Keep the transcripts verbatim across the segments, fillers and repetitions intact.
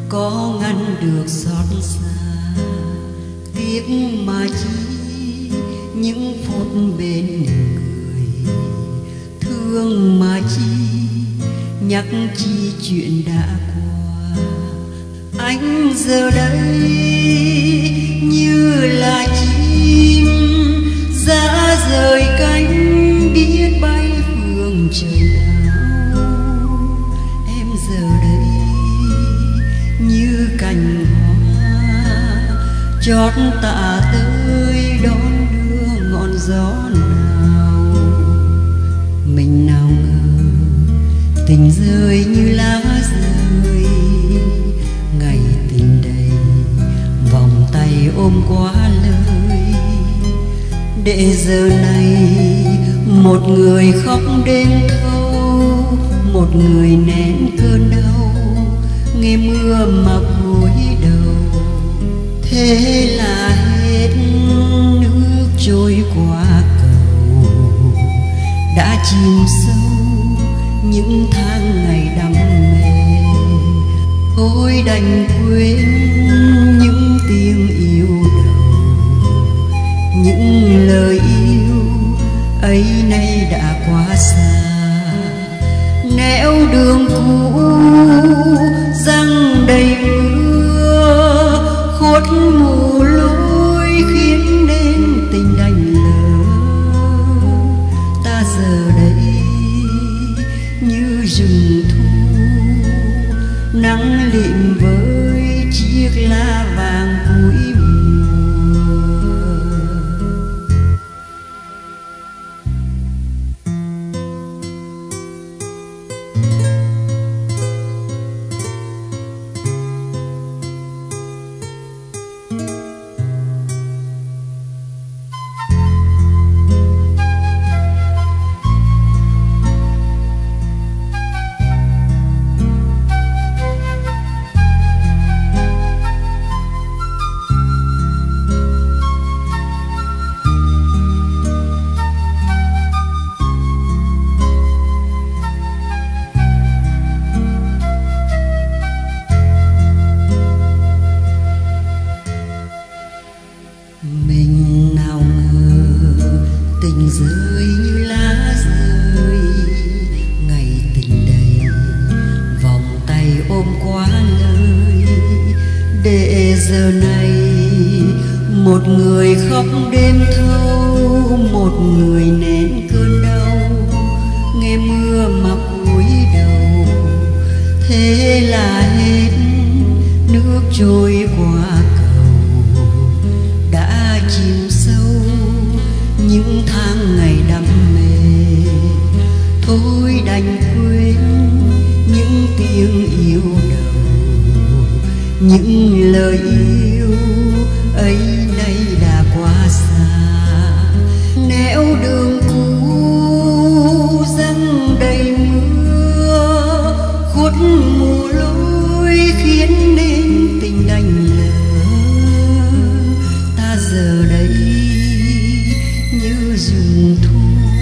có ngăn được xót xa. Tiếc mà chi những phút bên người, thương mà chi nhắc chi chuyện đã qua. Anh giờ đây như là chim giá rời cánh biết bay phương trời nào. Em giờ đây như cành hoa chót tạ tới đón đưa ngọn gió nào. Mình nào ngờ tình rơi như lá rơi, ngày tình đầy vòng tay ôm quá lời. Để giờ này một người khóc đêm thâu, một người nén cơn đau nghe mưa mà cúi đầu. Thế là hết nước trôi qua cầu, đã chìm sâu những tháng ngày đắm mê. Thôi đành quên những tiếng yêu đầu, những lời yêu ấy nay đã quá xa. Nẻo đường cũ răng đầy mưa, khuất mù lối khiến nên tình đành lờ. Ta giờ đây như rừng thu, nắng lịm với chiếc lá vàng cuối mùa. Mình nào ngờ tình rơi như lá rơi, ngày tình đầy vòng tay ôm quá lời. Để giờ này một người khóc đêm thâu, một người nén cơn đau nghe mưa mà cúi đầu. Thế là hết nước trôi qua cầu, đã chìm sâu những tháng ngày đắm mê. Thôi đành quên những tiếng yêu đầu, những lời yêu ấy nay đã quá xa. Nẻo đường cũ răng đầy mưa, khuất mù lối khiến nên tình đành lờ. Ta giờ đây như rừng thu,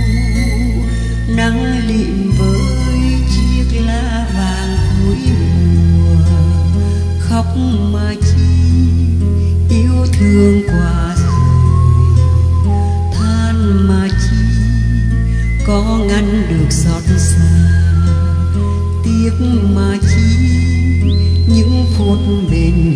nắng lịm với chiếc lá vàng cuối mùa. Khóc mà chi yêu thương qua rồi, than mà chi có ngăn được xót xa. Tiếc mà chi những phút bên